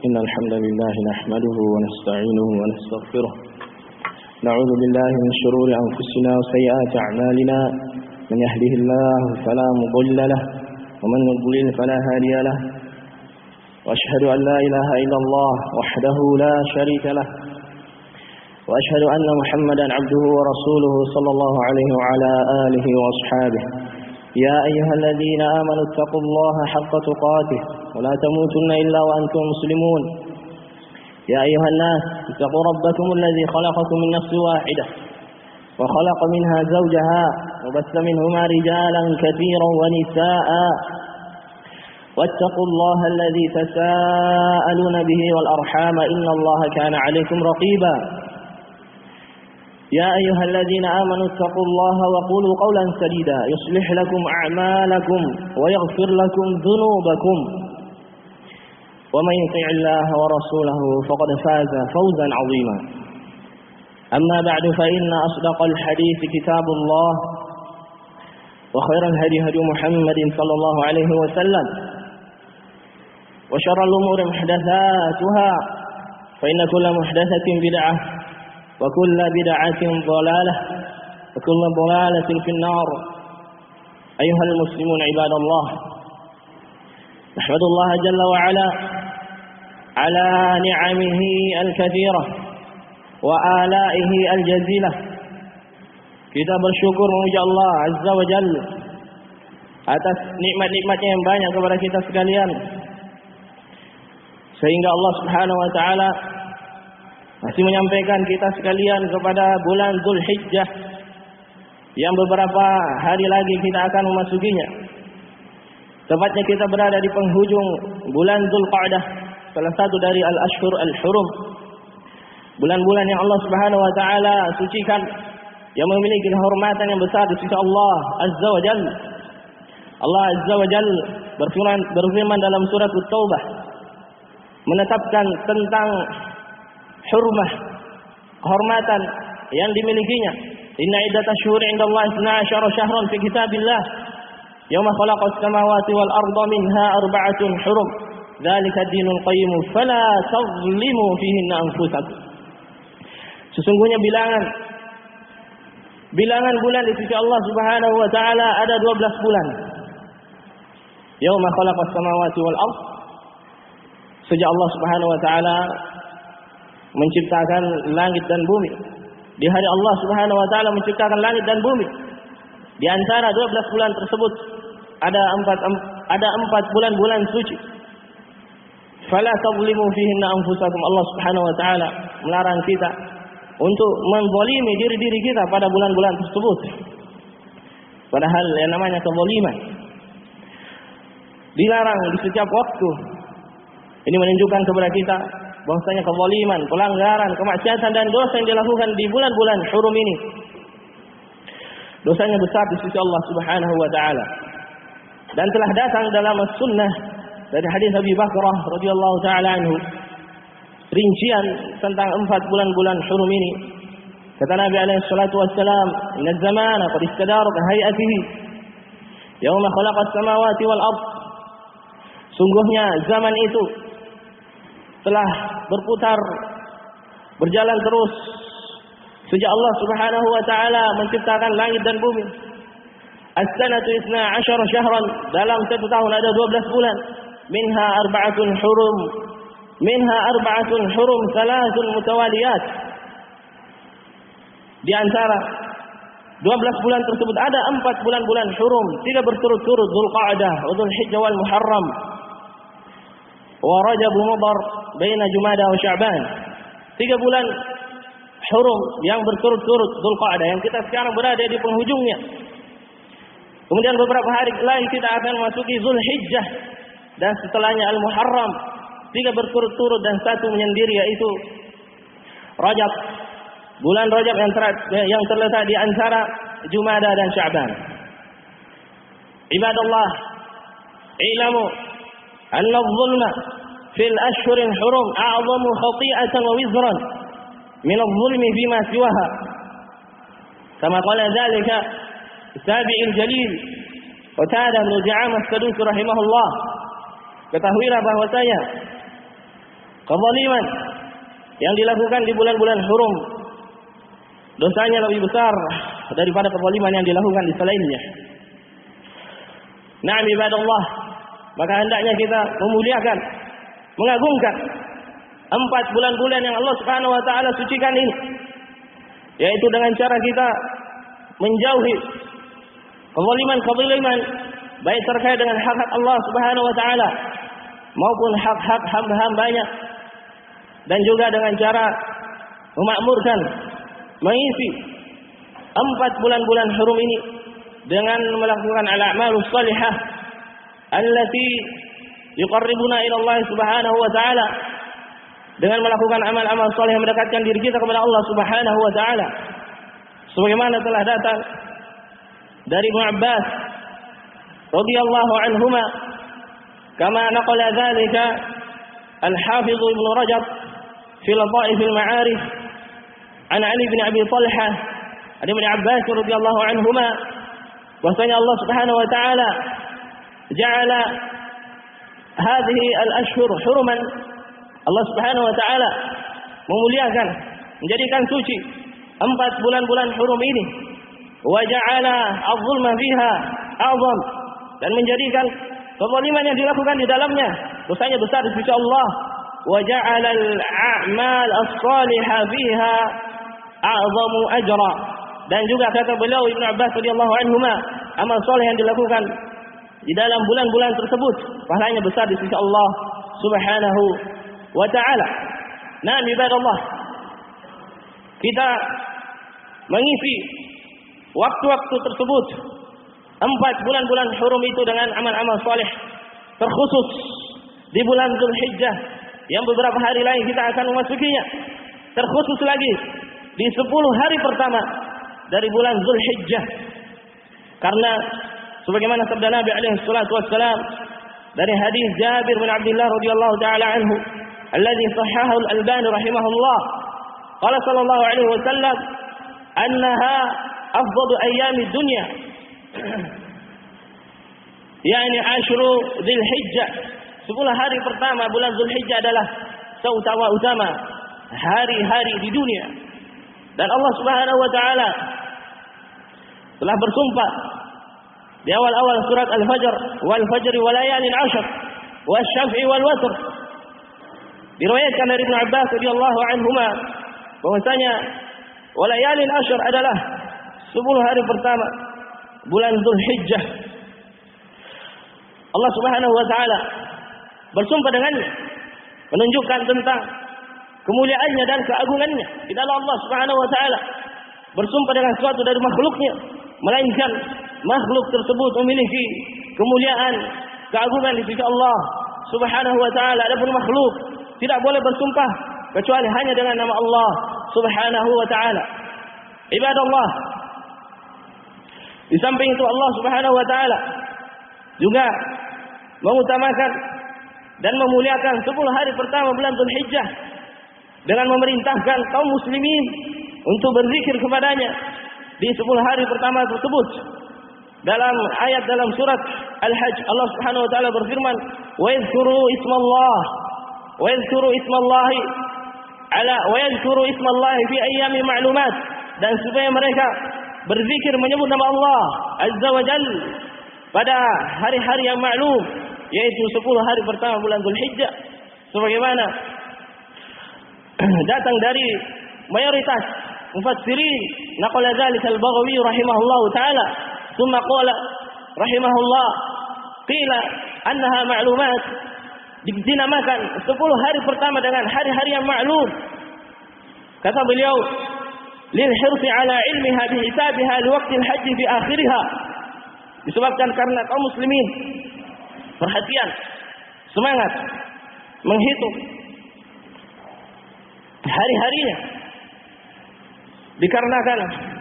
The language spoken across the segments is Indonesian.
إن الحمد لله نحمده ونستعينه ونستغفره نعوذ بالله من شرور أنفسنا وسيئات أعمالنا من يهده الله فلا مضل له ومن يضلل فلا هادي له وأشهد أن لا إله إلا الله وحده لا شريك له وأشهد أن محمدا عبده ورسوله صلى الله عليه وعلى آله وأصحابه يا أيها الذين آمنوا اتقوا الله حق تقاته ولا تموتن إلا وأنتم مسلمون يا أيها الناس اتقوا ربكم الذي خلقكم من نفس واحدة وخلق منها زوجها وبث منهما رجالا كثيرا ونساء واتقوا الله الذي تساءلون به والأرحام إن الله كان عليكم رقيبا يا أيها الذين آمنوا اتقوا الله وقولوا قولا سديدا يصلح لكم أعمالكم ويغفر لكم ذنوبكم ومن يطع الله ورسوله فقد فاز فوزا عظيما أما بعد فإن أصدق الحديث كتاب الله وخير الهدي هدي محمد صلى الله عليه وسلم وشر الأمور محدثاتها فإن كل محدثة بدعة وكل بدعة ضلالة وكل ضلالة في النار أيها المسلمون عباد الله نحمد الله جل وعلا على نعمه الكثيرة وآلائه الجزيلة kita bersyukur memuji Allah Azza wa Jalla atas nikmat-nikmatnya yang banyak kepada kita sekalian sehingga Allah Subhanahu wa taala masih menyampaikan kita sekalian kepada bulan Dzulhijjah yang beberapa hari lagi kita akan memasukinya. Tepatnya kita berada di penghujung bulan Dzulqa'dah, salah satu dari al-Ashhur al-Hurum. Bulan-bulan yang Allah Subhanahu wa taala sucikan, yang memiliki kehormatan yang besar di sisi Allah Azza wa Jalla. Allah Azza wa Jalla berfirman dalam surat At-Taubah menetapkan tentang hurmah, kehormatan yang dimilikinya. Inna iddatash syuhuri 'indallahi 12 syahran fi kitabillah yauma khalaqas samawati wal arda minha arba'atun hurum dzalika ad-dinul qayyim fala tadhlimu fihinna anfusakum. Sesungguhnya bilangan bulan di sisi Allah Subhanahu wa taala ada 12 bulan. Yauma khalaqas samawati wal ard, sejak Allah Subhanahu wa taala menciptakan langit dan bumi. Di hari Allah Subhanahu wa taala menciptakan langit dan bumi. Di antara 12 bulan tersebut ada 4 bulan-bulan suci. Fala tadhlimu fihinna anfusakum. Allah Subhanahu wa taala melarang kita untuk menzalimi diri-diri kita pada bulan-bulan tersebut. Padahal yang namanya kezaliman dilarang di setiap waktu. Ini menunjukkan kepada kita bahwasanya kezaliman, pelanggaran, kemaksiatan dan dosa yang dilakukan di bulan-bulan hurum ini dosanya besar di sisi Allah Subhanahu wa taala. Dan telah datang dalam sunnah dari hadis Abi Bakrah radhiyallahu taala anhu rincian tentang 4 bulan-bulan hurum ini. Kata Nabi alaihi salatu wassalam, "Inna az-zamana qad istadara ka hay'atihi yauma khalaqas samawati wal ard." Sungguhnya zaman itu telah berputar, berjalan terus sejak Allah Subhanahu wa taala menciptakan langit dan bumi. As-sanatu 12 syahran, dalam satu tahun ada 12 bulan. Minha arba'atun hurum, thalathun mutawaliyat. Di antara 12 bulan tersebut ada 4 bulan-bulan hurum, 3 berturut-turut, Dzulqa'dah, Dzulhijjah wal Muharram, wa Rajab Mudhar baina Jumada wa Sya'ban. 3 bulan hurum yang berturut-turut, Dzulqa'dah yang kita sekarang berada di penghujungnya. Kemudian beberapa hari lagi kita akan memasuki Dzulhijjah dan setelahnya Al-Muharram. 3 berturut-turut dan 1 menyendiri yaitu Rajab. Bulan Rajab yang terletak di antara Jumada dan Sya'ban. Ibadallah, i'lamu anna adh-dhulma fil ashhuril hurum a'zamu khati'atan wa wizran min adh-dhulmi fima siwaha. Kama qala dzalika tabi'il jalil Qatadah bin Di'amah As-Sadusi rahimahullah. Ketahuilah bahwasanya kezaliman yang dilakukan di bulan-bulan hurum dosanya lebih besar daripada kezaliman yang dilakukan di selainnya. Na'am ibadallah, maka hendaknya kita memuliakan, mengagungkan 4 bulan-bulan yang Allah Subhanahu wa taala sucikan ini, yaitu dengan cara kita menjauhi kezaliman-kezaliman baik terkait dengan hak-hak Allah Subhanahu wa taala maupun hak-hak hamba-hambanya, dan juga dengan cara memakmurkan, mengisi 4 bulan-bulan hurum ini dengan melakukan al-a'malus salihah allati yuqarribuna ila Allah Subhanahu wa taala, dengan melakukan amal-amal saleh yang mendekatkan diri kita kepada Allah Subhanahu wa taala, sebagaimana telah datang dari Ibnu Abbas radhiyallahu anhuma, kama naqala dzalika al-Hafiz Ibnu Rajab fi Lataif al-Ma'arif an Ali bin Abi Talha an Ibnu Abbas radhiyallahu anhuma, bahwasanya Allah Subhanahu wa taala ja'ala hadhihi al-ashhur huruman, Allah Subhanahu wa taala memuliakan, menjadikan suci 4 bulan-bulan hurum ini, wa ja'ala adh-dhulma fiha a'zam, dan menjadikan kezaliman yang dilakukan di dalamnya dosanya besar di sisi Allah, wa ja'ala al-a'mal as-salihah fiha a'zamu ajra, dan juga kata beliau Ibnu Abbas radhiyallahu anhuma, amal saleh yang dilakukan di dalam bulan-bulan tersebut pahalanya besar di sisi Allah Subhanahu wa taala. Nah, ibadallah, kita mengisi waktu-waktu tersebut 4 bulan-bulan hurum itu dengan amal-amal saleh, terkhusus di bulan Dzulhijjah yang beberapa hari lagi kita akan memasukinya, terkhusus lagi di 10 hari pertama dari bulan Dzulhijjah, karena sebagaimana sabda Nabi alaihi salatu wassalam dari hadis Jabir bin Abdullah radhiyallahu taala anhu alladhi sahahahu al-Albani rahimahullah, qala sallallahu alaihi wasallam annaha afdalu ayyami dunya yakni ashru Dzulhijjah, 10 hari pertama bulan Dzulhijjah adalah seutama-utama hari-hari di dunia. Dan Allah Subhanahu wa taala telah bersumpah di awal-awal surat Al-Fajr, wal fajri wa layalin 'ashr wasyaf'i wal watr. Diriwayatkan dari Ibnu Abbas radhiyallahu anhuma bahwasanya wa layalin 'ashr adalah 10 hari pertama bulan Dzulhijjah. Allah Subhanahu wa taala bersumpah dengannya, menunjukkan tentang kemuliaannya dan keagungannya. Tidaklah Allah Subhanahu wa taala bersumpah dengan sesuatu dari makhluknya, melainkan makhluk tersebut memiliki kemuliaan, keagungan di sisi Allah Subhanahu wa taala. Adapun makhluk tidak boleh bersumpah kecuali hanya dengan nama Allah Subhanahu wa taala. Ibadallah, di samping itu Allah Subhanahu wa taala juga mengutamakan dan memuliakan 10 hari pertama bulan Dzulhijjah dengan memerintahkan kaum muslimin untuk berzikir kepadanya di 10 hari pertama tersebut. Dalam ayat dalam surat Al-Hajj, Allah Subhanahu wa taala berfirman, "Wa yadhkuru ismallahi fi ayyamin ma'lumat," dan supaya mereka berzikir menyebut nama Allah Azza wa Jalla pada hari-hari yang maklum, yaitu 10 hari pertama bulan Dzulhijjah, sebagaimana datang dari mayoritas mufassirin. Naqala dzalika al-Baghawi rahimahullahu taala, thumma qala rahimahullah qila annaha ma'lumat, dinamakan 10 hari pertama dengan hari-hari yang maklum. Kata beliau, lil hirsi ala ilmiha bi hisabiha li waqtil haji fi akhiriha, disebabkan karena kaum muslimin perhatian, semangat menghitung hari-harinya, dikarenakan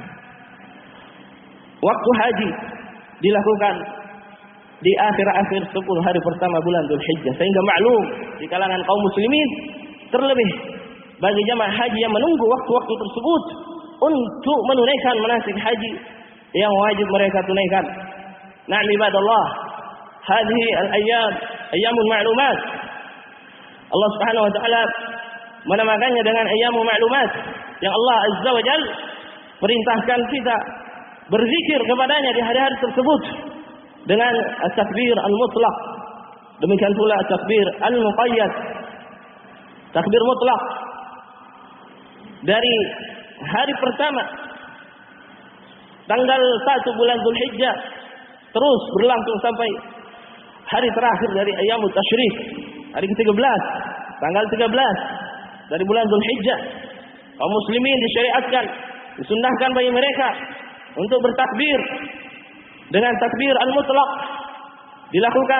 waktu haji dilakukan di akhir-akhir 10 hari pertama bulan Dzulhijjah, sehingga maklum di kalangan kaum muslimin, terlebih bagi jamaah haji yang menunggu waktu-waktu tersebut untuk menunaikan manasik haji yang wajib mereka tunaikan. Na'am ibadallah, hadhihi al-ayyam ayyamul ma'lumat. Allah Subhanahu wa taala menamakannya dengan ayyamu ma'lumat, yang Allah Azza wa Jalla perintahkan kita berzikir kepadanya di hari-hari tersebut dengan at-takbir al-mutlaq. Demikian pula at-takbir al-muqayyad, takbir mutlak dari hari pertama tanggal 1 bulan Dzulhijjah terus berlangsung sampai hari terakhir dari ayyamut tasyrik, hari ke-13, tanggal 13 dari bulan Dzulhijjah. Kaum muslimin disyariatkan, disunnahkan bagi mereka untuk bertakbir dengan takbir al-mutlaq, dilakukan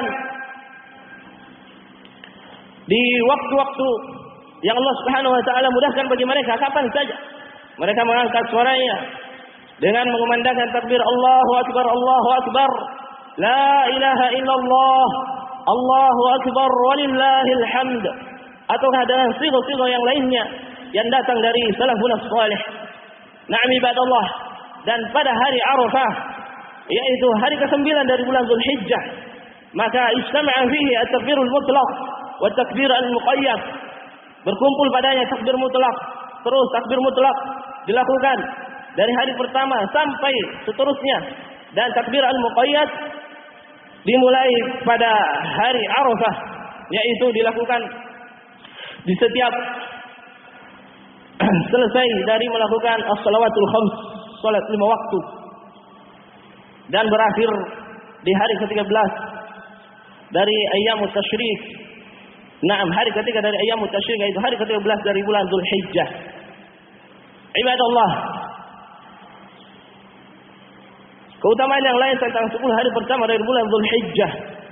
di waktu-waktu yang Allah Subhanahu wa taala mudahkan bagi mereka, kapan saja mereka mengangkat suaranya dengan mengumandangkan takbir Allahu akbar, Allahu akbar, la ilaha illallah, Allahu akbar walillahil hamd, ataukah dengan sighah-sighah yang lainnya yang datang dari salafun salih. Na'am ibadallah, dan pada hari Arafah, yaitu hari ke-9 dari bulan Dzulhijjah, maka istama'a fihi at-takbirul mutlaq wa takbir al-muqayyad. Berkumpul padanya takbir mutlak, terus takbir mutlak dilakukan dari hari pertama sampai seterusnya, dan takbir al-muqayyad dimulai pada hari Arafah, yaitu dilakukan di setiap selesai dari melakukan as-salawatul khams, salat 5 waktu, dan berakhir di hari ke-13 dari ayyamut tasyrik. Naam, hari ketiga dari ayyamut tasyrik, yaitu hari ke-13 dari bulan Dzulhijjah. Ibadallah, keutamaan yang lain tentang 10 hari pertama dari bulan Dzulhijjah,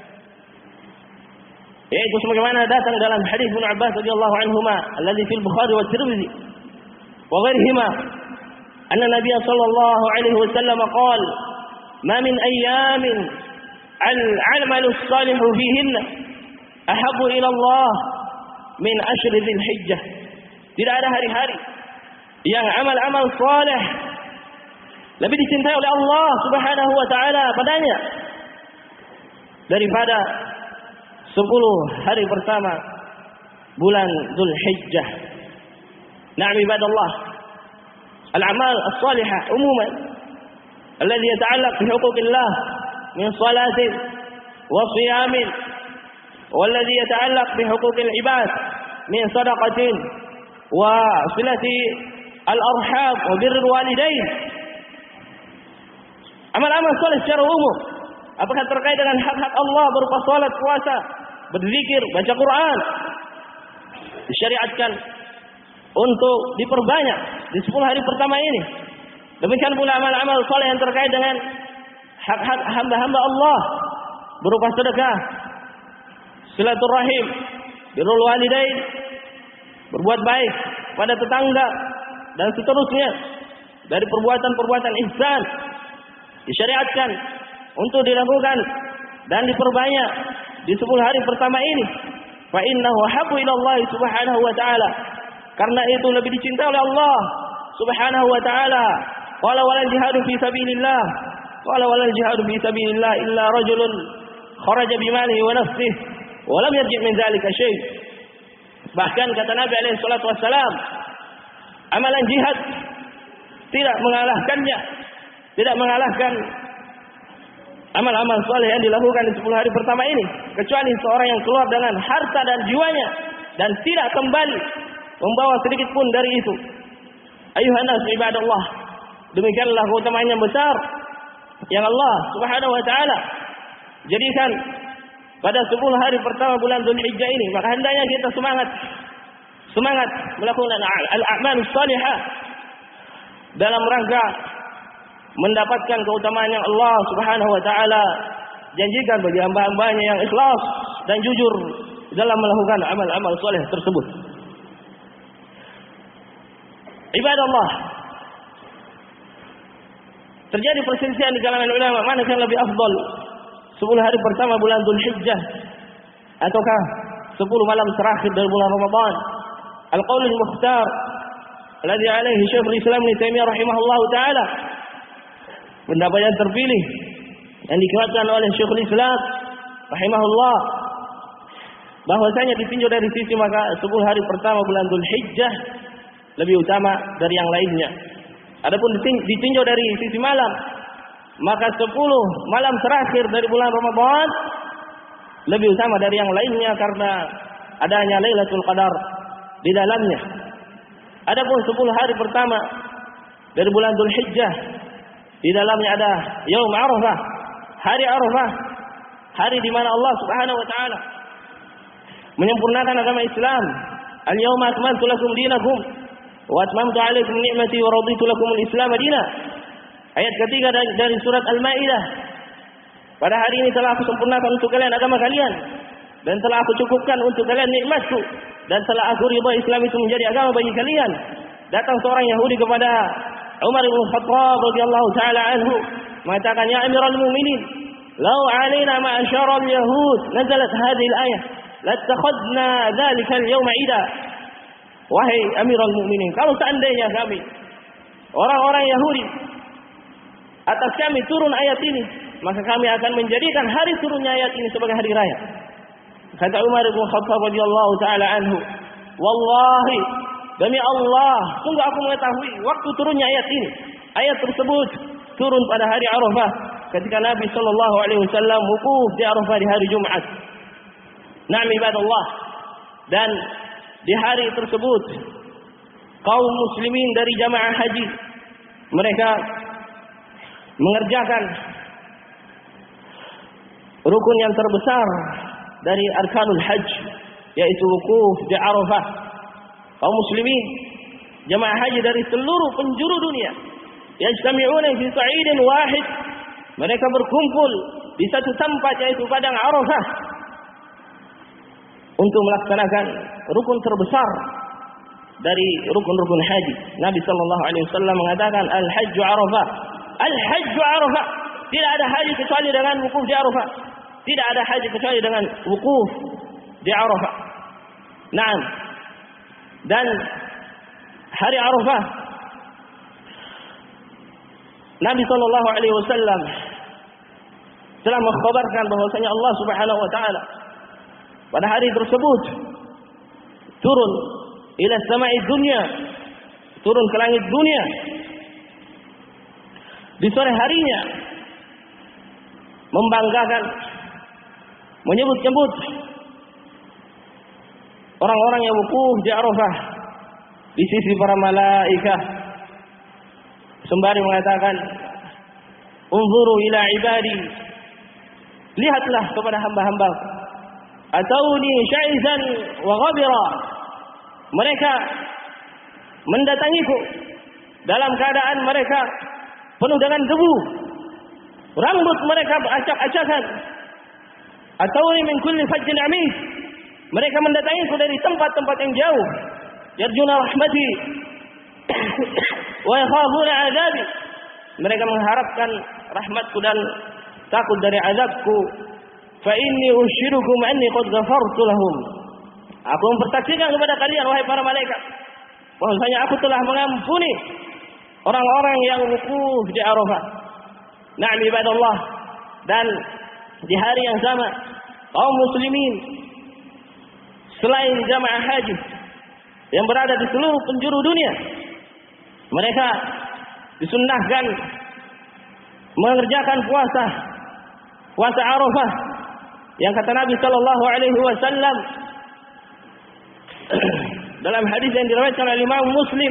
yaitu sebagaimana datang dalam hadis Ibnu Abbas radhiyallahu anhuma alladhi fil Bukhari wa Tirmidzi wa ghairihima, anna Nabiy sallallahu alaihi wasallam qala ma min ayyamin al-'amalu as-salihu fihinna ahabbu ila Allah min ashri Dzulhijjah. Tidak ada hari-hari yang amal-amal saleh lebih dicintai oleh Allah Subhanahu wa taala padanya daripada 10 hari pertama bulan Dzulhijjah. Na'am ibadallah, al-amal as-salihah umuman alladhi yata'allaq bi huquqillah min salatin wa siyamin, والذي يتعلق بحقوق العباد من صدقة وصلة الأرحام وبر الوالدين. Amal-amal saleh secara umum, apakah terkait dengan hak-hak Allah berupa salat, puasa, berzikir, baca Quran, disyariatkan untuk diperbanyak di 10 hari pertama ini. Demikian pula amal-amal saleh yang terkait dengan hak-hak hamba-hamba Allah berupa sedekah, silaturahim, birrul walidain, berbuat baik pada tetangga, dan seterusnya dari perbuatan-perbuatan ihsan disyariatkan untuk dilakukan dan diperbanyak di 10 hari pertama ini. Fa innahu habbu ila Allah Subhanahu wa taala, karena itu lebih dicintai oleh Allah Subhanahu wa taala. Qala walal jihadu fi sabilillah, qala walal jihadu fi sabilillah illa rajulun kharaja bimalihi wa nafsihi wa lam yarji' min dzalika syai'. Bahkan kata Nabi alaihi salatu wassalam, amalan jihad tidak mengalahkannya, tidak mengalahkan amal-amal saleh yang dilakukan di 10 hari pertama ini, kecuali seorang yang keluar dengan harta dan jiwanya dan tidak kembali membawa sedikit pun dari itu. Ayuhan nas ibadallah, demikianlah keutamaan yang besar yang Allah Subhanahu wa taala jadikan pada 10 hari pertama bulan Dzulhijjah ini. Maka hendaknya kita semangat melakukan al-a'malus salihah dalam rangka mendapatkan keutamaan yang Allah Subhanahu wa taala janjikan bagi hamba-hambanya yang ikhlas dan jujur dalam melakukan amal-amal saleh tersebut. Ibadallah, terjadi perselisihan di kalangan ulama mana yang lebih afdal, 10 hari pertama bulan Dzulhijjah ataukah 10 malam terakhir dari bulan Ramadan. Al-qaulul mukhtar alladhi alaihi Syekhul Islam Ibnu Taimiyah rahimahullahu taala, pendapat yang terpilih yang dikuatkan oleh Syekhul Islam rahimahullah, bahwasanya ditinjau dari sisi maka 10 hari pertama bulan Dzulhijjah lebih utama dari yang lainnya. Adapun ditinjau dari sisi malam, maka 10 malam terakhir dari bulan Ramadan lebih utama dari yang lainnya karena adanya Lailatul Qadar di dalamnya. Adapun 10 hari pertama dari bulan Dzulhijjah, di dalamnya ada Yaum Arafah, hari Arafah, hari di mana Allah Subhanahu wa taala menyempurnakan agama Islam. Al-yauma akmaltu lakum dinakum wa atmamtu 'alaikum ni'mati wa raditu lakum al-Islam dinan. Ayat ketiga dari surat Al-Maidah. Pada hari ini telah aku sempurnakan untuk kalian agama kalian dan telah aku cukupkan untuk kalian nikmatku dan telah aku ridha Islam itu menjadi agama bagi kalian. Datang seorang Yahudi kepada Umar bin Khattab radhiyallahu taala anhu mengatakan, ya Amirul Mukminin, law alaina ma'asyaral yahud nazalat hadhihi al-ayah lattakhadna dzalika al-yawma 'ida. Wahai Amirul Mukminin, kalau seandainya kami orang-orang Yahudi atas kami turun ayat ini, maka kami akan menjadikan hari turunnya ayat ini sebagai hari raya. Kata Umar bin Khattab radhiyallahu taala anhu, wallahi, demi Allah, sungguh aku mengetahui waktu turunnya ayat ini. Ayat tersebut turun pada hari Arafah ketika Nabi sallallahu alaihi wasallam wukuf di Arafah di hari Jumat. Na'am ibadallah. Dan di hari tersebut kaum muslimin dari jamaah haji mereka mengerjakan rukun yang terbesar dari arkanul hajj, yaitu wukuf di Arafah. Kaum muslimin jamaah haji dari seluruh penjuru dunia yajtami'una fi sa'idin wahid, mereka berkumpul di satu tempat yaitu padang Arafah untuk melaksanakan rukun terbesar dari rukun-rukun haji. Nabi sallallahu alaihi wasallam mengatakan al-hajju Arafah. Al-hajju Arafah. Tidak ada haji kecuali dengan wukuf di Arafah. Tidak ada haji kecuali dengan wukuf di Arafah. Naam. Dan hari Arafah Nabi sallallahu alaihi wasallam telah mengkhabarkan bahwasanya Allah Subhanahu wa taala pada hari tersebut turun ila sama'i dunya, turun ke langit dunia di sore harinya, membanggakan, menyebut-nyebut orang-orang yang wukuf di Arafah di sisi para malaikah, sembari mengatakan, unzuru ila ibadi, lihatlah kepada hamba-hamba, atauni sya'izan wa ghabira, mereka mendatangiku dalam keadaan mereka penuh dengan debu, rambut mereka acak-acakan. Atauni min kulli fajjin amik, mereka mendatangiku dari tempat-tempat yang jauh, yarjuna rahmati wa yakhafuna azabi, mereka mengharapkan rahmatku dan takut dari azabku. Fa inni usyirukum anni qad ghafartu lahum, aku mempersaksikan kepada kalian wahai para malaikat bahwasanya aku telah mengampuni orang-orang yang wukuf di Arafah. Na'am ibadallah. Dan di hari yang sama kaum muslimin selain jamaah haji yang berada di seluruh penjuru dunia, mereka disunnahkan mengerjakan puasa Arafah yang kata Nabi sallallahu alaihi wasallam dalam hadis yang diriwayatkan oleh Imam Muslim,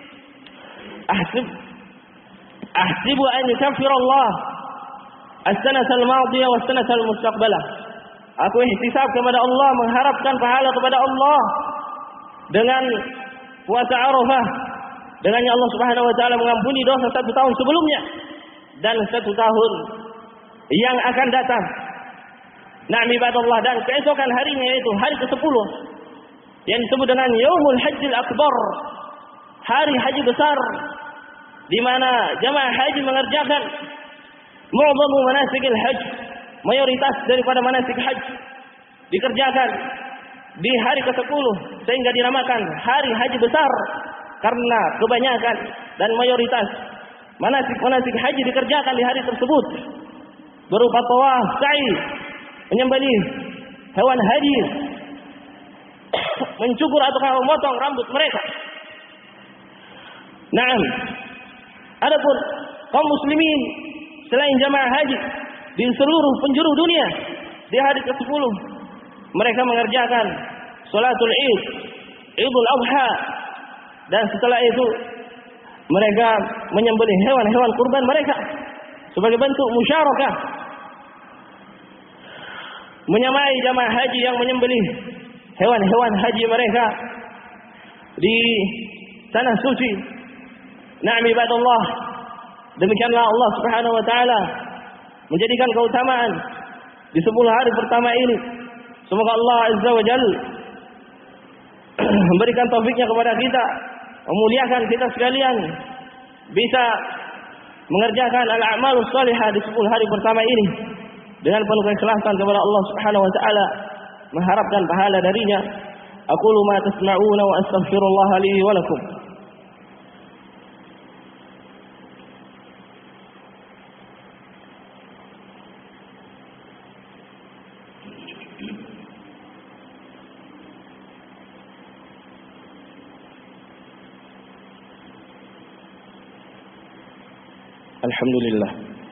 ahsibu an yukaffira Allah as-sanata al-madiyah wa as-sanata al-mustaqbalah. Aku ihtisab kepada Allah, mengharapkan pahala kepada Allah dengan puasa Arafah, dengannya Allah Subhanahu wa taala mengampuni dosa 1 tahun sebelumnya dan 1 tahun yang akan datang. Na'am ibadallah. Dan keesokan harinya yaitu hari ke-10 yang disebut dengan Yaumul Hajjil Akbar, hari haji besar, di mana jamaah haji mengerjakan mu'dhamu manasikil haji, mayoritas daripada manasik haji dikerjakan di hari ke-10, sehingga dinamakan hari haji besar karena kebanyakan dan mayoritas manasik haji dikerjakan di hari tersebut, berupa tawaf, sa'i, menyembelih hewan haji, mencukur atau memotong rambut mereka. Naam. Adapun kaum muslimin selain jamaah haji di seluruh penjuru dunia di hari ke-10 mereka mengerjakan salatul Id, Idul Adha, dan setelah itu mereka menyembelih hewan-hewan kurban mereka sebagai bentuk musyarakah, menyamai jamaah haji yang menyembelih hewan-hewan haji mereka di tanah suci. Na'am ibadallah, demikianlah Allah Subhanahu wa taala menjadikan keutamaan di 10 hari pertama ini. Semoga Allah Azza wa Jalla memberikan taufiknya kepada kita, memuliakan kita sekalian, bisa mengerjakan al-a'malus salihah di 10 hari pertama ini dengan penuh keikhlasan kepada Allah Subhanahu wa taala, mengharapkan pahala darinya. Aqulu ma tasma'una wa astaghfirullah li wa lakum. الحمد لله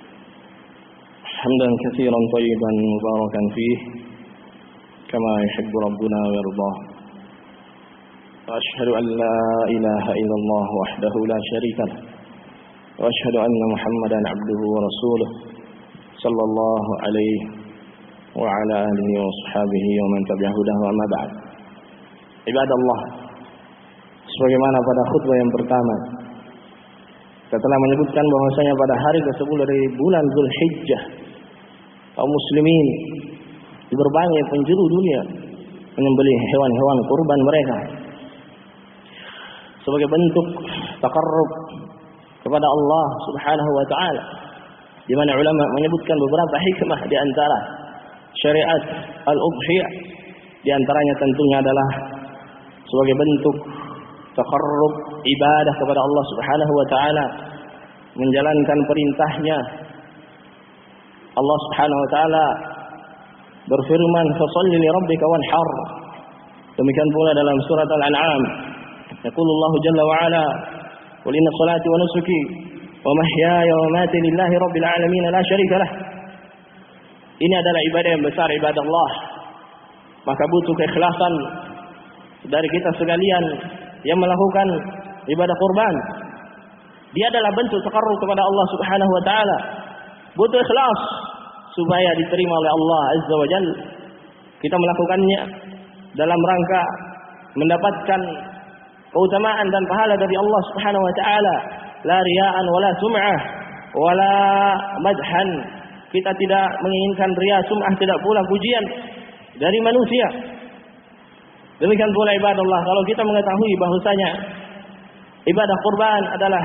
حمدا كثيرا طيبا مباركا فيه كما يحب ربنا ويرضاه وأشهد أن لا إله إلا الله وحده لا شريك له وأشهد أن محمدا عبده ورسوله صلى الله عليه وعلى آله وصحبه ومن تبع هداه أما بعد. عباد Allah, sebagaimana pada khutbah yang pertama kita telah menyebutkan bahwasanya pada hari ke-10 dari bulan Zulhijjah, kaum muslimin di berbagai penjuru dunia menyembelih hewan-hewan kurban mereka sebagai bentuk taqarrub kepada Allah Subhanahu wa taala, di mana ulama menyebutkan beberapa hikmah di antara syariat al-udhiyah. Di antaranya tentunya adalah sebagai bentuk taqarrub ibadah kepada Allah Subhanahu wa taala, menjalankan perintahnya. Allah Subhanahu wa taala berfirman, "Fasholli li rabbika wanhar." Demikian pula dalam surat Al-An'am, yaqulullahu jalla wa ala, "Qul inna salati wa nusuki wa mahyaya wa mamati lillahi rabbil alamin la syarika lah." Ini adalah ibadah yang besar, ibadah Allah. Maka butuh keikhlasan dari kita sekalian yang melakukan ibadah kurban. Dia adalah bentuk taqarrub kepada Allah Subhanahu wa taala. Butuh ikhlas supaya diterima oleh Allah Azza wa Jalla. Kita melakukannya dalam rangka mendapatkan keutamaan dan pahala dari Allah Subhanahu wa taala, la riya'an wala sum'ah wala madhan. Kita tidak menginginkan riya, sum'ah, tidak pula pujian dari manusia. Demikian pula ibadah Allah, kalau kita mengetahui bahwasanya ibadah kurban adalah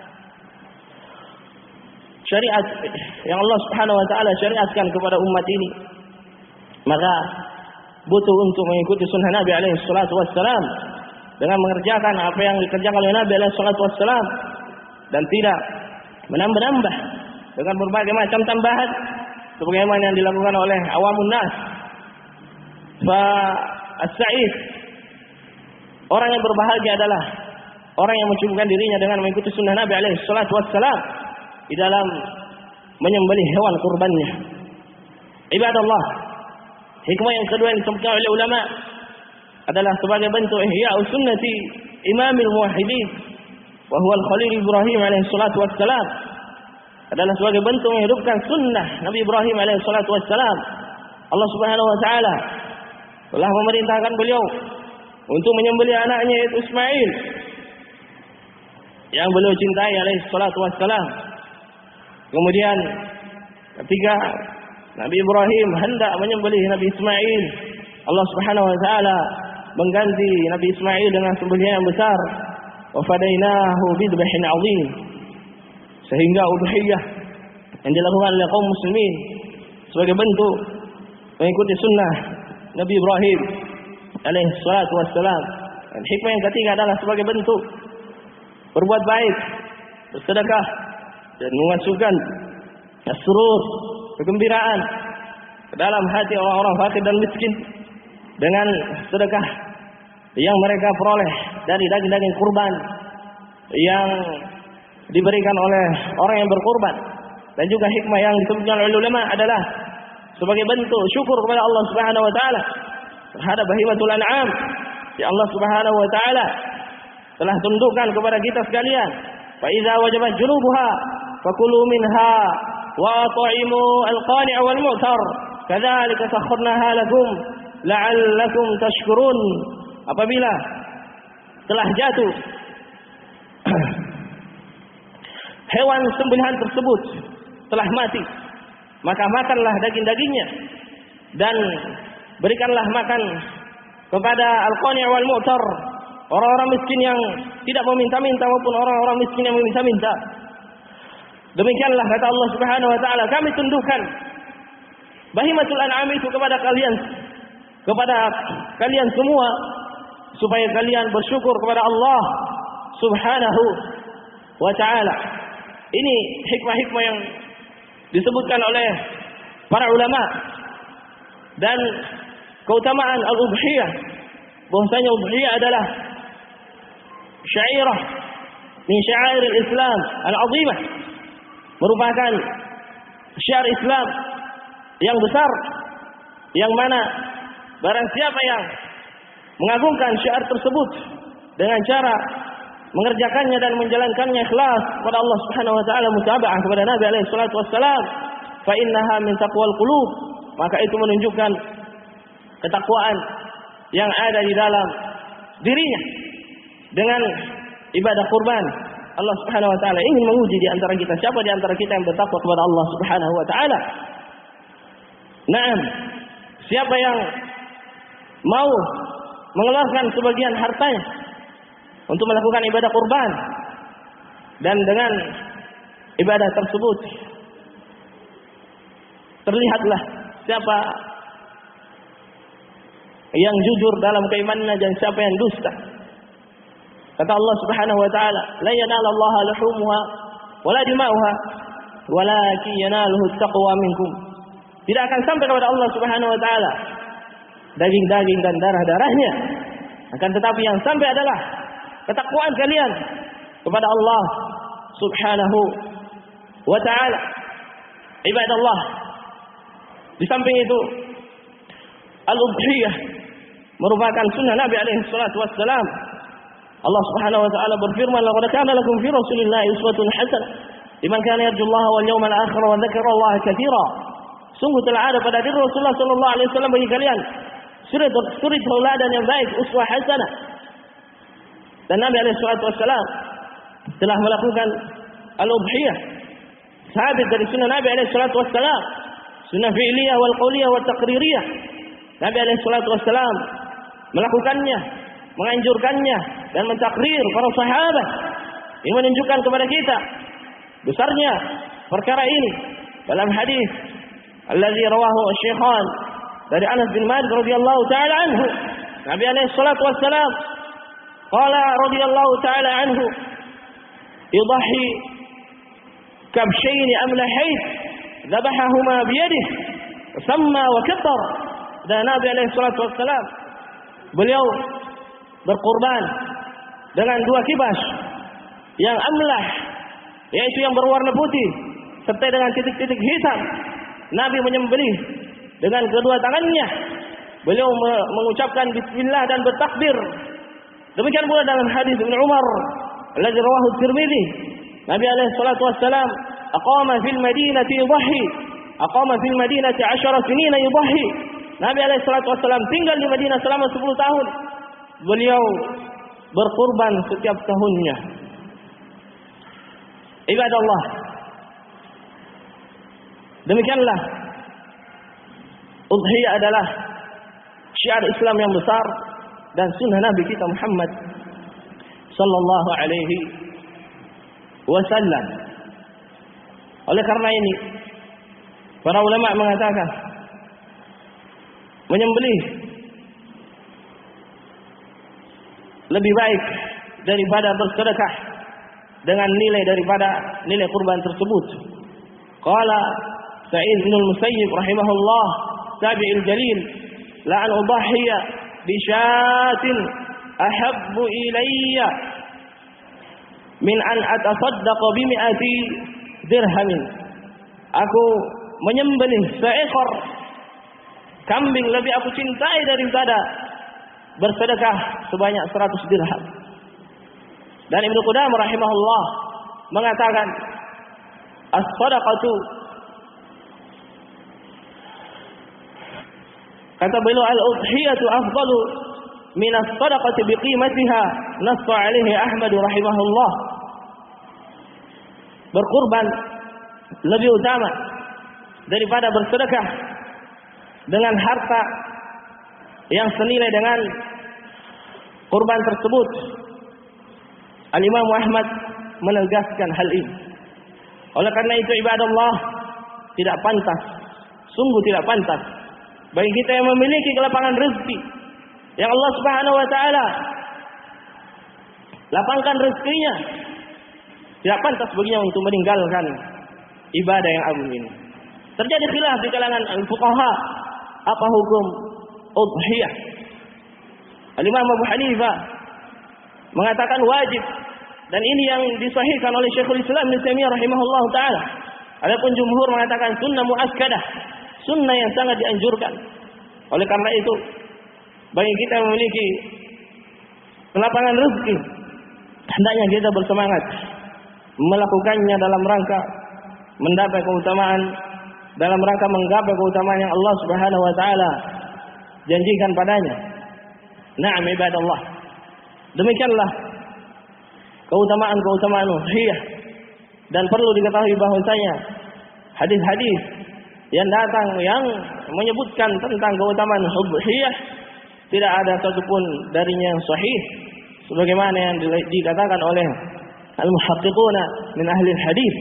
syariat yang Allah Subhanahu wa taala syariatkan kepada umat ini, maka butuh untuk mengikuti sunnah Nabi alaihi salatu wassalam dengan mengerjakan apa yang dikerjakan oleh Nabi alaihi salatu wassalam dan tidak menambah-nambah dengan berbagai macam tambahan sebagaimana yang dilakukan oleh awamun nas. As-sa'id, orang yang berbahagia adalah orang yang mencukupkan dirinya dengan mengikuti sunnah Nabi alaihi salatu wassalam di dalam menyembelih hewan kurbannya. Ibadallah, hikmah yang kedua yang disebutkan oleh ulama adalah sebagai bentuk ihya'us sunnati imamil muwahhidin wa huwa al-Khalil Ibrahim alaihi salatu wassalam, adalah sebagai bentuk menghidupkan sunnah Nabi Ibrahim alaihi salatu wassalam. Allah Subhanahu wa taala telah memerintahkan beliau untuk menyembelih anaknya yaitu Ismail yang beliau cintai alaihi salatu wassalam. Kemudian ketika Nabi Ibrahim hendak menyembelih Nabi Ismail, Allah Subhanahu wa taala mengganti Nabi Ismail dengan sembelihan yang besar. Wa fadainahu bidhbhin 'azim. Sehingga udhiyah yang dilakukan oleh kaum muslimin sebagai bentuk mengikuti sunnah Nabi Ibrahim alaihi salatu wassalam. Dan hikmah yang ketiga adalah sebagai bentuk berbuat baik, bersedekah dan memasukkan surur, kegembiraan ke dalam hati orang-orang fakir dan miskin dengan sedekah yang mereka peroleh dari daging-daging kurban yang diberikan oleh orang yang berkurban. Dan juga hikmah yang disebutkan oleh ulama adalah sebagai bentuk syukur kepada Allah Subhanahu wa taala terhadap bahimatul an'am yang Allah Subhanahu wa taala telah tundukkan kepada kita sekalian. Fa idza wajabat junubuha fakulu minha wa at'imu al-qani' wal mu'tar kadzalika sakharnaha lakum la'allakum tashkurun. Apabila telah jatuh hewan sembelihan tersebut telah mati, maka makanlah daging-dagingnya dan berikanlah makan kepada al-qani' wal mu'tar, orang-orang miskin yang tidak meminta-minta maupun orang-orang miskin yang meminta-minta. Demikianlah kata Allah Subhanahu wa taala, kami tundukkan bahimatul an'am itu kepada kalian semua supaya kalian bersyukur kepada Allah Subhanahu wa taala. Ini hikmah-hikmah yang disebutkan oleh para ulama dan keutamaan al-udhiyah, bahwasanya udhiyah adalah syairah min syair al-Islam al-azimah, merupakan syiar Islam yang besar, yang mana barang siapa yang mengagungkan syiar tersebut dengan cara mengerjakannya dan menjalankannya ikhlas kepada Allah Subhanahu wa taala, mutaba'ah kepada Nabi alaihi salatu wassalam, fa innaha min taqwal qulub, maka itu menunjukkan ketakwaan yang ada di dalam dirinya. Dengan ibadah kurban, Allah Subhanahu wa taala ingin menguji di antara kita, siapa di antara kita yang bertakwa kepada Allah Subhanahu wa taala. Naam, siapa yang mau mengeluarkan sebagian hartanya untuk melakukan ibadah kurban, dan dengan ibadah tersebut terlihatlah siapa yang jujur dalam keimanannya dan siapa yang dusta. Kata Allah Subhanahu wa taala, la yanalallaha luhumuha wala dima'uha walakin yanaluhu taqwa minkum. Tidak akan sampai kepada Allah Subhanahu wa taala daging-daging dan darah-darahnya, akan tetapi yang sampai adalah ketakwaan kalian kepada Allah Subhanahu wa taala. Ibadallah, di samping itu al-udhiyah merupakan sunnah Nabi alaihi salatu wassalam. Allah Subhanahu wa taala berfirman, laqad kana lakum fi Rasulillahi uswatun hasanah liman kana yarjullaha wal yawmal akhir wa dzakarallaha katsira. Sungguh telah ada pada diri Rasulullah sallallahu alaihi wasallam bagi kalian suri tauladan yang baik, uswah hasanah. Dan Nabi alaihi salatu wassalam telah melakukan al-udhiyah, sabit dari sunnah Nabi alaihi salatu wassalam, sunnah fi'liyah wal qauliyah wal taqririyah. Nabi alaihi salatu wassalam melakukannya, menganjurkannya dan mentakrir para sahabat, yang menunjukkan kepada kita besarnya perkara ini. Dalam hadis alladzi rawahu asy-syaikhan dari Anas bin Malik radhiyallahu taala anhu, Nabi alaihi salatu wassalam qala radhiyallahu taala anhu, yudhi kabshayn amlahayn dhabahahuma biyadihi samma wa kabbar. Dan Nabi alaihi salatu wassalam beliau berkurban dengan dua kibas yang amlah, yaitu yang berwarna putih serta dengan titik-titik hitam. Nabi menyembelih dengan kedua tangannya. Beliau mengucapkan bismillah dan bertakbir. Demikian pula dalam hadis Ibnu Umar alladzi rawahu Tirmidzi, Nabi alaihi salatu wassalam aqama fil madinati yudhi, aqama fil madinati 10 sinina yudhi. Nabi alaihi salatu wassalam tinggal di Madinah selama 10 tahun. Beliau berkurban setiap tahunnya. Ibadallah, demikianlah udhiyah adalah syiar Islam yang besar dan sunnah Nabi kita Muhammad sallallahu alaihi wasallam. Oleh karena ini, para ulama mengatakan menyembelih lebih baik daripada bersedekah dengan nilai daripada nilai kurban tersebut. Qala Sa'id bin al-Musayyib rahimahullah, tabi'il jalil, la an udhiya bi syatin ahabbu ilayya min an atasaddaqa bi mi'ati dirhamin. Aku menyembelih seekor kambing lebih aku cintai daripada bersedekah sebanyak 100 dirham. Dan Ibnu Qudamah rahimahullah mengatakan as-sadaqatu, kata beliau, al-udhiyatu afdalu min as-sadaqati biqimatiha, nassa alaihi Ahmad rahimahullah. Berkurban lebih utama daripada bersedekah dengan harta yang senilai dengan kurban tersebut. Al-Imam Ahmad menegaskan hal ini. Oleh karena itu ibadallah, tidak pantas, sungguh tidak pantas bagi kita yang memiliki kelapangan rezeki yang Allah Subhanahu wa taala lapangkan rezekinya, tidak pantas baginya untuk meninggalkan ibadah yang agung ini. Terjadi khilaf di kalangan al-fuqaha, apa hukum udhiyah. Al-Imam Abu Hanifah mengatakan wajib, dan ini yang disahihkan oleh Syekhul Islam Ibnu Taimiyah rahimahullahu taala. Adapun jumhur mengatakan sunnah muakkadah, sunnah yang sangat dianjurkan. Oleh karena itu, bagi kita yang memiliki kelapangan rezeki, hendaknya kita bersemangat melakukannya dalam rangka mendapat keutamaan, dalam rangka menggapai keutamaan yang Allah Subhanahu wa taala janjikan padanya. Na'am ibadallah. Demikianlah keutamaan-keutamaan udhiyah, dan perlu diketahui bahwasanya hadis-hadis yang datang yang menyebutkan tentang keutamaan udhiyah tidak ada satupun darinya yang sahih sebagaimana yang dikatakan oleh al-muhaqqiquna min ahli hadis.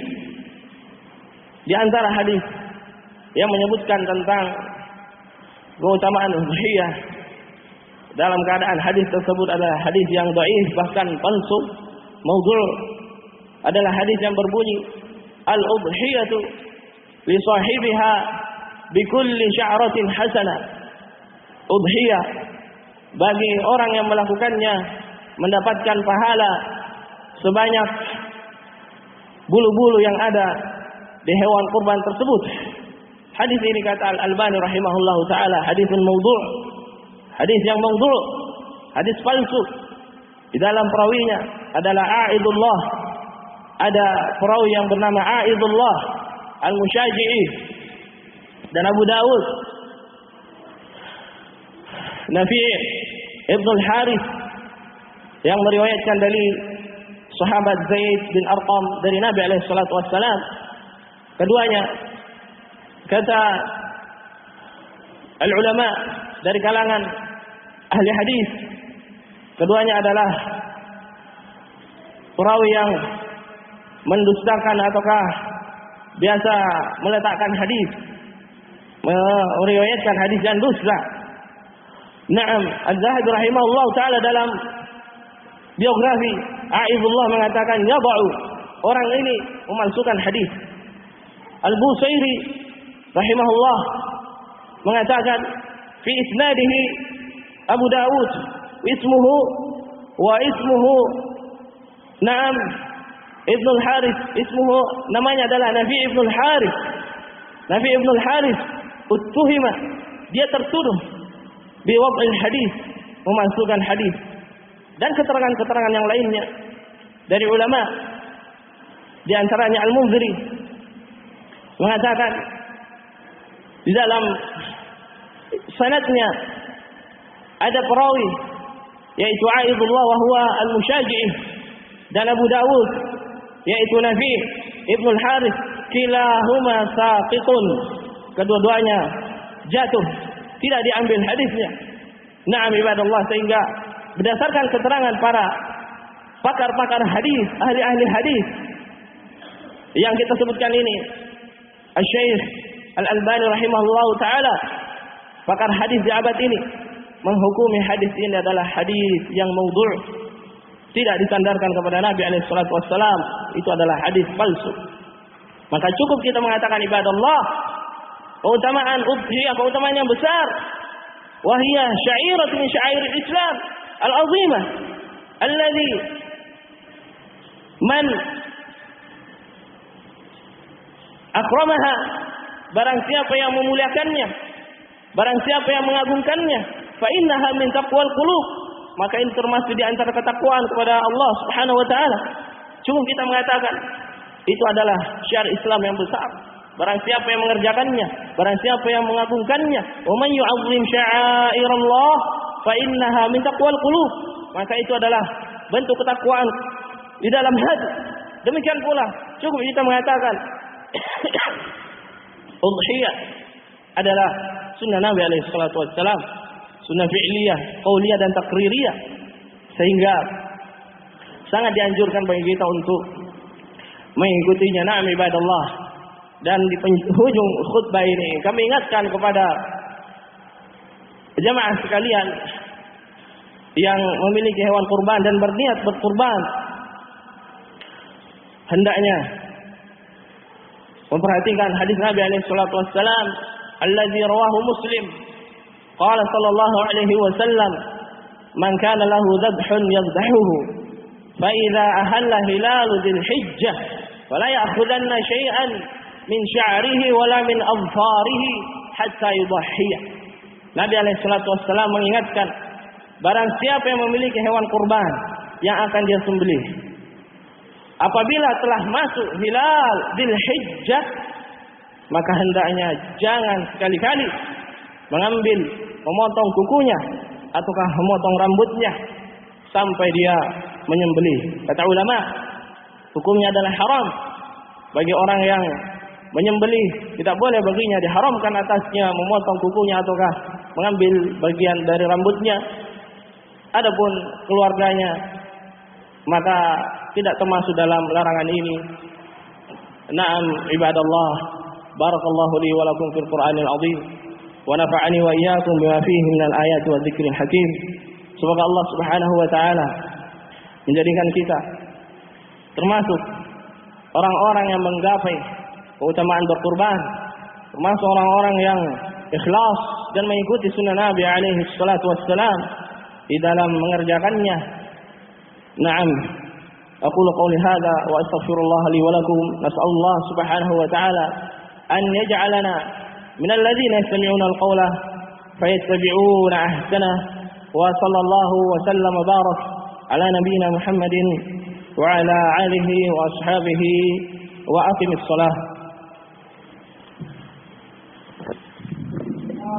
Di antara hadis yang menyebutkan tentang keutamaan udhiyah dalam keadaan hadis tersebut adalah hadis yang dhaif, bahkan palsu, maudhu', adalah hadis yang berbunyi al-udhiyatu li sahibiha bi kulli sya'ratin hasanah. Udhiyah bagi orang yang melakukannya mendapatkan pahala sebanyak bulu-bulu yang ada di hewan kurban tersebut. Hadis ini kata Al-Albani rahimahullahu taala hadisun maudhu', hadis yang maudhu', hadis palsu. Di dalam perawinya adalah A'idullah, ada perawi yang bernama A'idullah Al-Musyaji'i, dan Abu Dawud Nafi' Ibn al-Harith yang meriwayatkan dari sahabat Zaid bin Arqam dari Nabi alaihi salatu wassalam. Keduanya, kata al-ulama dari kalangan ahli hadis, keduanya adalah perawi yang mendustakan ataukah biasa meletakkan hadis, meriwayatkan hadis yang dusta. Naam, Az-Zahabi rahimahullah taala dalam biografi A'idullah mengatakan yada'u, orang ini memalsukan hadis. Al-Busairi rahimahullah mengatakan fi isnadihi Abu Dawud ismuhu Naam Ibn al-Harith, ismuhu, namanya adalah Nafi' Ibn al-Harith. Nafi' Ibn al-Harith uttuhima, dia tertuduh biwad'il hadis, memalsukan hadis, dan keterangan-keterangan yang lainnya dari ulama. Di antaranya Al-Munziri mengatakan di dalam sanadnya ada perawi yaitu A'idullah wa huwa Al-Musyaji'i, dan Abu Dawud yaitu Nafi' Ibn al-Harith, kilahuma saqitun, kedua-duanya jatuh, tidak diambil hadisnya. Na'am ibadallah, sehingga berdasarkan keterangan para pakar-pakar hadis, ahli-ahli hadis yang kita sebutkan ini, Asy-Syaikh Al-Albani rahimahullah taala, pakar hadis di abad ini, menghukumi hadis ini adalah hadis yang maudhu', tidak disandarkan kepada Nabi alaihi salatu wassalam, itu adalah hadis palsu. Maka cukup kita mengatakan ibadallah, keutamaan udhiyah, keutamaan yang besar. Wahiyah sya'iratun min sya'airil Islam, al-'azimah alladhi man akramaha, barang siapa yang memuliakannya, barang siapa yang mengagungkannya, fa innaha min taqwal qulub, maka ini termasuk di antara ketakwaan kepada Allah Subhanahu wa taala. Cukup kita mengatakan itu adalah syiar Islam yang besar. Barang siapa yang mengerjakannya, barang siapa yang mengagungkannya, wa man yu'azzim sya'airallah fa innaha min taqwal qulub, maka itu adalah bentuk ketakwaan di dalam hati. Demikian pula cukup kita mengatakan udhiyah adalah sunnah Nabi alaihi salatu wassalam, sunnah fi'liyah, qauliyah dan taqririyah, sehingga sangat dianjurkan bagi kita untuk mengikutinya. Na'am ibadallah. Dan di penghujung khutbah ini kami ingatkan kepada jemaah sekalian yang memiliki hewan kurban dan berniat berkurban, hendaknya memperhatikan hadis Nabi alaihi salatu wassalam alladzi rawahu Muslim. Qala sallallahu alaihi wasallam, man kana lahu dhabhun yadhbahuhu fa idza ahalla hilalu dzil hijjah fala ya'khudanna syai'an min sya'rihi wala min adfarihi hatta yudhhiya. Nabi alaihi salatu wassalam mengingatkan, barang siapa yang memiliki hewan kurban yang akan dia sembelih, apabila telah masuk hilal dzil hijjah, maka hendaknya jangan sekali-kali mengambil memotong kukunya ataukah memotong rambutnya sampai dia menyembelih. Kata ulama, hukumnya adalah haram bagi orang yang menyembelih, tidak boleh baginya, diharamkan atasnya memotong kukunya ataukah mengambil bagian dari rambutnya. Adapun keluarganya maka tidak termasuk dalam larangan ini. Na'am ibadallah, barakallahu li wa lakum fil Qur'anil 'azim wa nafa'ani wa iyyakum bima fihi minal ayati wa dzikril hakim. Semoga Allah Subhanahu wa taala menjadikan kita termasuk orang-orang yang menggapai keutamaan berkurban, termasuk orang-orang yang ikhlas dan mengikuti sunnah Nabi alaihi salatu wassalam di dalam mengerjakannya. Naam, aqulu qouli hadza wa astaghfirullah li wa lakum. Nas'alullah subhanahu wa ta'ala an yaj'alana min alladhina yastami'una al-qawla fayattabi'una ahsana. Wa sallallahu wa sallam wa barak ala nabiyyina Muhammadin wa ala alihi wa ashabihi wa aqimis shalah.